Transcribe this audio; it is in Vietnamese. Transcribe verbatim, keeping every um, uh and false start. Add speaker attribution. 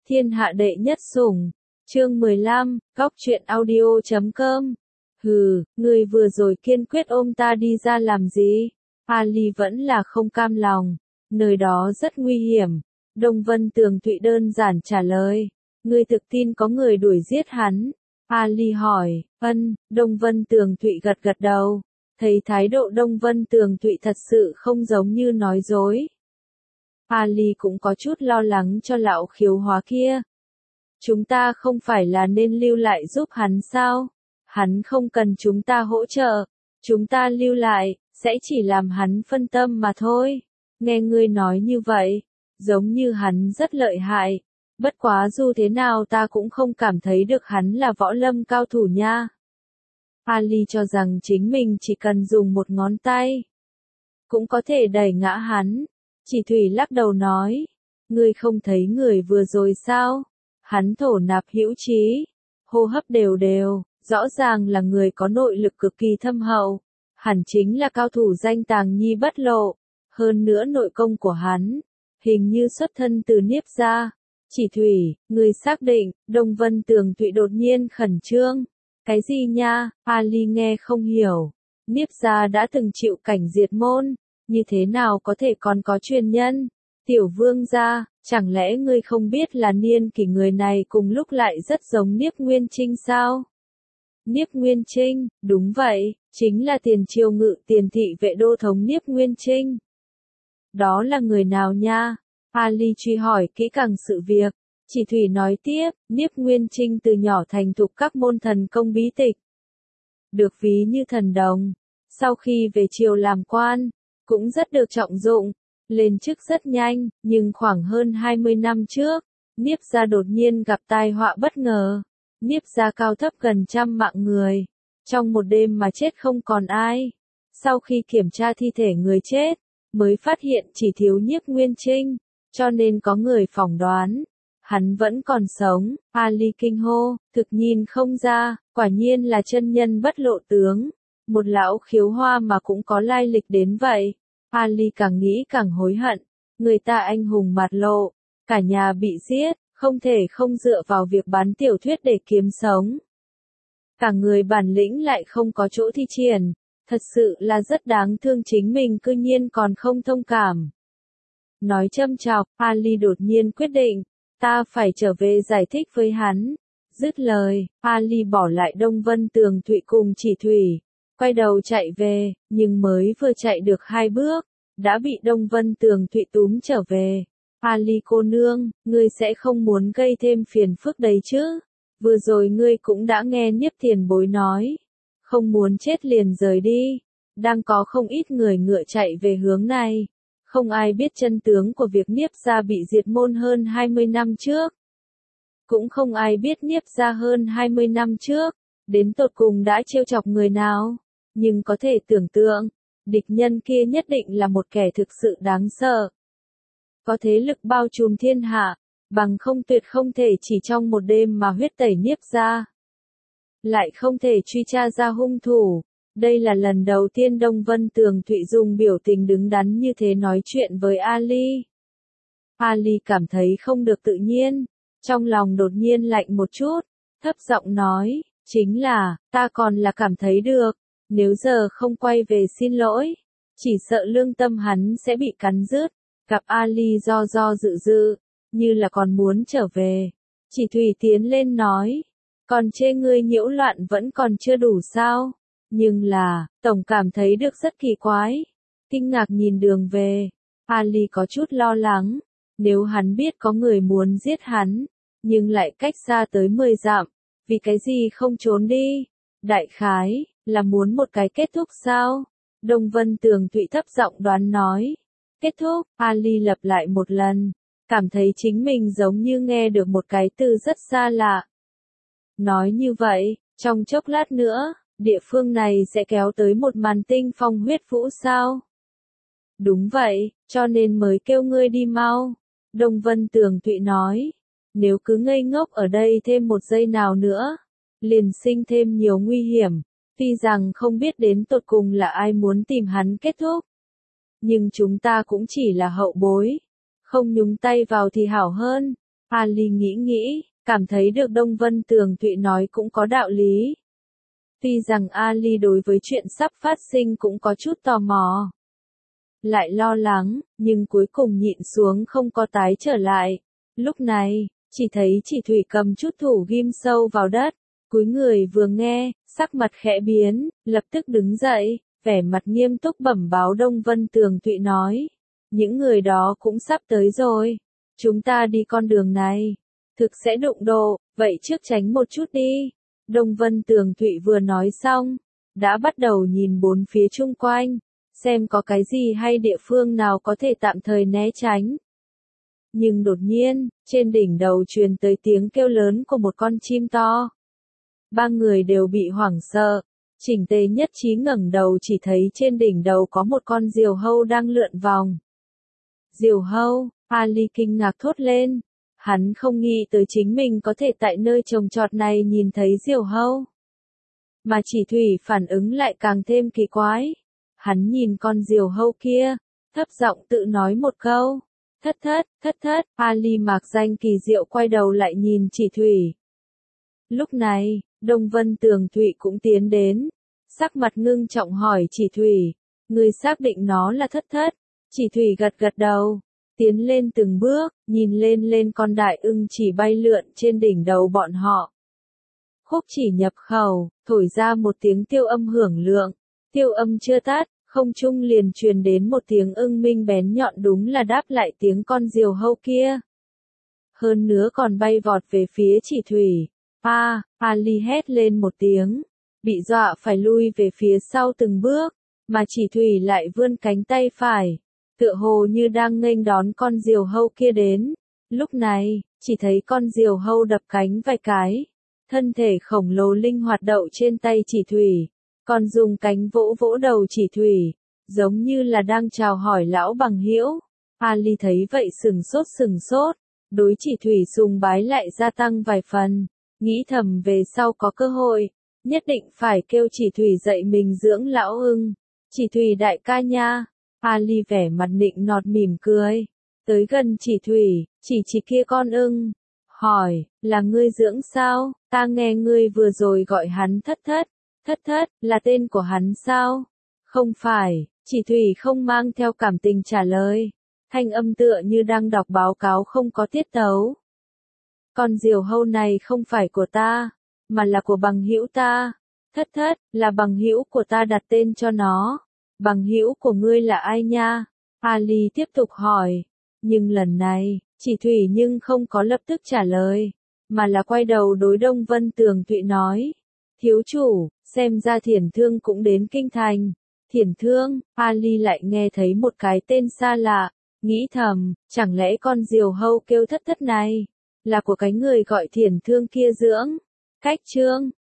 Speaker 1: Thiên hạ đệ nhất sủng. Chương mười lăm, góc truyện audio chấm com. Hừ, người vừa rồi kiên quyết ôm ta đi ra làm gì? Ali vẫn là không cam lòng. Nơi đó rất nguy hiểm. Đông Vân Tường Thụy đơn giản trả lời. Ngươi thực tin có người đuổi giết hắn? Ali hỏi. Ân, Đông Vân Tường Thụy gật gật đầu. Thấy thái độ Đông Vân Tường Thụy thật sự không giống như nói dối. Ali cũng có chút lo lắng cho lão khiếu hóa kia. Chúng ta không phải là nên lưu lại giúp hắn sao? Hắn không cần chúng ta hỗ trợ. Chúng ta lưu lại, sẽ chỉ làm hắn phân tâm mà thôi. Nghe ngươi nói như vậy, giống như hắn rất lợi hại. Bất quá dù thế nào ta cũng không cảm thấy được hắn là võ lâm cao thủ nha. Ali cho rằng chính mình chỉ cần dùng một ngón tay, cũng có thể đẩy ngã hắn. Chỉ Thủy lắc đầu nói, ngươi không thấy người vừa rồi sao? Hắn thổ nạp hữu trí, hô hấp đều đều, rõ ràng là người có nội lực cực kỳ thâm hậu. Hẳn chính là cao thủ danh tàng nhi bất lộ. Hơn nữa nội công của hắn, hình như xuất thân từ Niếp gia. Chỉ Thủy, người xác định. Đông Vân Tường Thụy đột nhiên khẩn trương. Cái gì nha? Ali nghe không hiểu. Niếp gia đã từng chịu cảnh diệt môn, như thế nào có thể còn có truyền nhân? Tiểu vương gia, chẳng lẽ ngươi không biết là niên kỷ người này cùng lúc lại rất giống Niếp Nguyên Trinh sao? Niếp Nguyên Trinh, đúng vậy, chính là tiền triều ngự tiền thị vệ đô thống Niếp Nguyên Trinh. Đó là người nào nha? Ali truy hỏi kỹ càng sự việc. Chỉ Thủy nói tiếp, Niếp Nguyên Trinh từ nhỏ thành thục các môn thần công bí tịch. Được ví như thần đồng. Sau khi về triều làm quan, cũng rất được trọng dụng. Lên chức rất nhanh, nhưng khoảng hơn hai mươi năm trước, Niếp gia đột nhiên gặp tai họa bất ngờ. Niếp gia cao thấp gần trăm mạng người. Trong một đêm mà chết không còn ai. Sau khi kiểm tra thi thể người chết, mới phát hiện chỉ thiếu Niếp Nguyên Trinh. Cho nên có người phỏng đoán, hắn vẫn còn sống. Ali kinh hô, thực nhìn không ra, quả nhiên là chân nhân bất lộ tướng. Một lão khiếu hoa mà cũng có lai lịch đến vậy. Ali càng nghĩ càng hối hận. Người ta anh hùng mạt lộ, cả nhà bị giết, không thể không dựa vào việc bán tiểu thuyết để kiếm sống. Cả người bản lĩnh lại không có chỗ thi triển. Thật sự là rất đáng thương, chính mình cư nhiên còn không thông cảm. Nói châm chọc, Ali đột nhiên quyết định, ta phải trở về giải thích với hắn. Dứt lời, Ali bỏ lại Đông Vân Tường Thụy cùng Chỉ Thủy, quay đầu chạy về, nhưng mới vừa chạy được hai bước, đã bị Đông Vân Tường Thụy túm trở về. Ali cô nương, ngươi sẽ không muốn gây thêm phiền phức đấy chứ? Vừa rồi ngươi cũng đã nghe Niếp tiền bối nói, không muốn chết liền rời đi. Đang có không ít người ngựa chạy về hướng này. Không ai biết chân tướng của việc Niếp gia bị diệt môn hơn hai mươi năm trước. Cũng không ai biết Niếp gia hơn hai mươi năm trước, đến tột cùng đã trêu chọc người nào. Nhưng có thể tưởng tượng, địch nhân kia nhất định là một kẻ thực sự đáng sợ. Có thế lực bao trùm thiên hạ, bằng không tuyệt không thể chỉ trong một đêm mà huyết tẩy Niếp gia. Lại không thể truy tra ra hung thủ. Đây là lần đầu tiên Đông Vân Tường Thụy dùng biểu tình đứng đắn như thế nói chuyện với Ali. Ali cảm thấy không được tự nhiên, trong lòng đột nhiên lạnh một chút, thấp giọng nói, chính là, ta còn là cảm thấy được, nếu giờ không quay về xin lỗi, chỉ sợ lương tâm hắn sẽ bị cắn rứt. Gặp Ali do do dự dự, như là còn muốn trở về. Chỉ Thủy tiến lên nói, còn chê ngươi nhiễu loạn vẫn còn chưa đủ sao? Nhưng là, tổng cảm thấy được rất kỳ quái. Kinh ngạc nhìn đường về, Ali có chút lo lắng. Nếu hắn biết có người muốn giết hắn, nhưng lại cách xa tới mười dặm, vì cái gì không trốn đi? Đại khái, là muốn một cái kết thúc sao? Đông Vân Tường Thụy thấp giọng đoán nói. Kết thúc, Ali lặp lại một lần, cảm thấy chính mình giống như nghe được một cái từ rất xa lạ. Nói như vậy, trong chốc lát nữa, địa phương này sẽ kéo tới một màn tinh phong huyết vũ sao? Đúng vậy, cho nên mới kêu ngươi đi mau. Đông Vân Tường Thụy nói, nếu cứ ngây ngốc ở đây thêm một giây nào nữa, liền sinh thêm nhiều nguy hiểm. Tuy rằng không biết đến tột cùng là ai muốn tìm hắn kết thúc, nhưng chúng ta cũng chỉ là hậu bối, không nhúng tay vào thì hảo hơn. Ali nghĩ nghĩ, cảm thấy được Đông Vân Tường Thụy nói cũng có đạo lý. Tuy rằng Ali đối với chuyện sắp phát sinh cũng có chút tò mò, lại lo lắng, nhưng cuối cùng nhịn xuống không có tái trở lại. Lúc này, chỉ thấy Chỉ Thủy cầm chút thủ ghim sâu vào đất, cúi người vừa nghe, sắc mặt khẽ biến, lập tức đứng dậy, vẻ mặt nghiêm túc bẩm báo Đông Vân Tường Thụy nói, những người đó cũng sắp tới rồi, chúng ta đi con đường này, thực sẽ đụng độ, vậy trước tránh một chút đi. Đông Vân Tường Thụy vừa nói xong, đã bắt đầu nhìn bốn phía chung quanh, xem có cái gì hay địa phương nào có thể tạm thời né tránh. Nhưng đột nhiên, trên đỉnh đầu truyền tới tiếng kêu lớn của một con chim to. Ba người đều bị hoảng sợ, chỉnh tề nhất trí ngẩng đầu chỉ thấy trên đỉnh đầu có một con diều hâu đang lượn vòng. Diều hâu, Ali kinh ngạc thốt lên. Hắn không nghĩ tới chính mình có thể tại nơi trồng trọt này nhìn thấy diều hâu. Mà Chỉ Thủy phản ứng lại càng thêm kỳ quái. Hắn nhìn con diều hâu kia, thấp giọng tự nói một câu. Thất thất, thất thất, Ali mạc danh kỳ diệu quay đầu lại nhìn Chỉ Thủy. Lúc này, Đông Vân Tường Thụy cũng tiến đến. Sắc mặt ngưng trọng hỏi Chỉ Thủy, người xác định nó là thất thất. Chỉ Thủy gật gật đầu. Tiến lên từng bước, nhìn lên lên con đại ưng chỉ bay lượn trên đỉnh đầu bọn họ. Khúc chỉ nhập khẩu, thổi ra một tiếng tiêu âm hưởng lượng. Tiêu âm chưa tắt, không trung liền truyền đến một tiếng ưng minh bén nhọn đúng là đáp lại tiếng con diều hâu kia. Hơn nữa còn bay vọt về phía Chỉ Thủy. A, Ali hét lên một tiếng, bị dọa phải lui về phía sau từng bước, mà Chỉ Thủy lại vươn cánh tay phải, tựa hồ như đang nghênh đón con diều hâu kia đến. Lúc này, chỉ thấy con diều hâu đập cánh vài cái, thân thể khổng lồ linh hoạt đậu trên tay Chỉ Thủy, còn dùng cánh vỗ vỗ đầu Chỉ Thủy, giống như là đang chào hỏi lão bằng hữu. Ali thấy vậy sừng sốt sừng sốt, đối Chỉ Thủy sùng bái lại gia tăng vài phần, nghĩ thầm về sau có cơ hội, nhất định phải kêu Chỉ Thủy dạy mình dưỡng lão ưng. Chỉ Thủy đại ca nha. Ali vẻ mặt nịnh nọt mỉm cười, tới gần Chỉ Thủy, chỉ chỉ kia con ưng, hỏi, là ngươi dưỡng sao, ta nghe ngươi vừa rồi gọi hắn thất thất, thất thất, là tên của hắn sao? Không phải, Chỉ Thủy không mang theo cảm tình trả lời, thanh âm tựa như đang đọc báo cáo không có tiết tấu. Con diều hâu này không phải của ta, mà là của bằng hữu ta, thất thất, là bằng hữu của ta đặt tên cho nó. Bằng hữu của ngươi là ai nha? Ali tiếp tục hỏi. Nhưng lần này, Chỉ Thủy nhưng không có lập tức trả lời, mà là quay đầu đối Đông Vân Tường Thụy nói. Thiếu chủ, xem ra Thiển Thương cũng đến kinh thành. Thiển Thương, Ali lại nghe thấy một cái tên xa lạ, nghĩ thầm, chẳng lẽ con diều hâu kêu thất thất này, là của cái người gọi Thiển Thương kia dưỡng? Cách chương,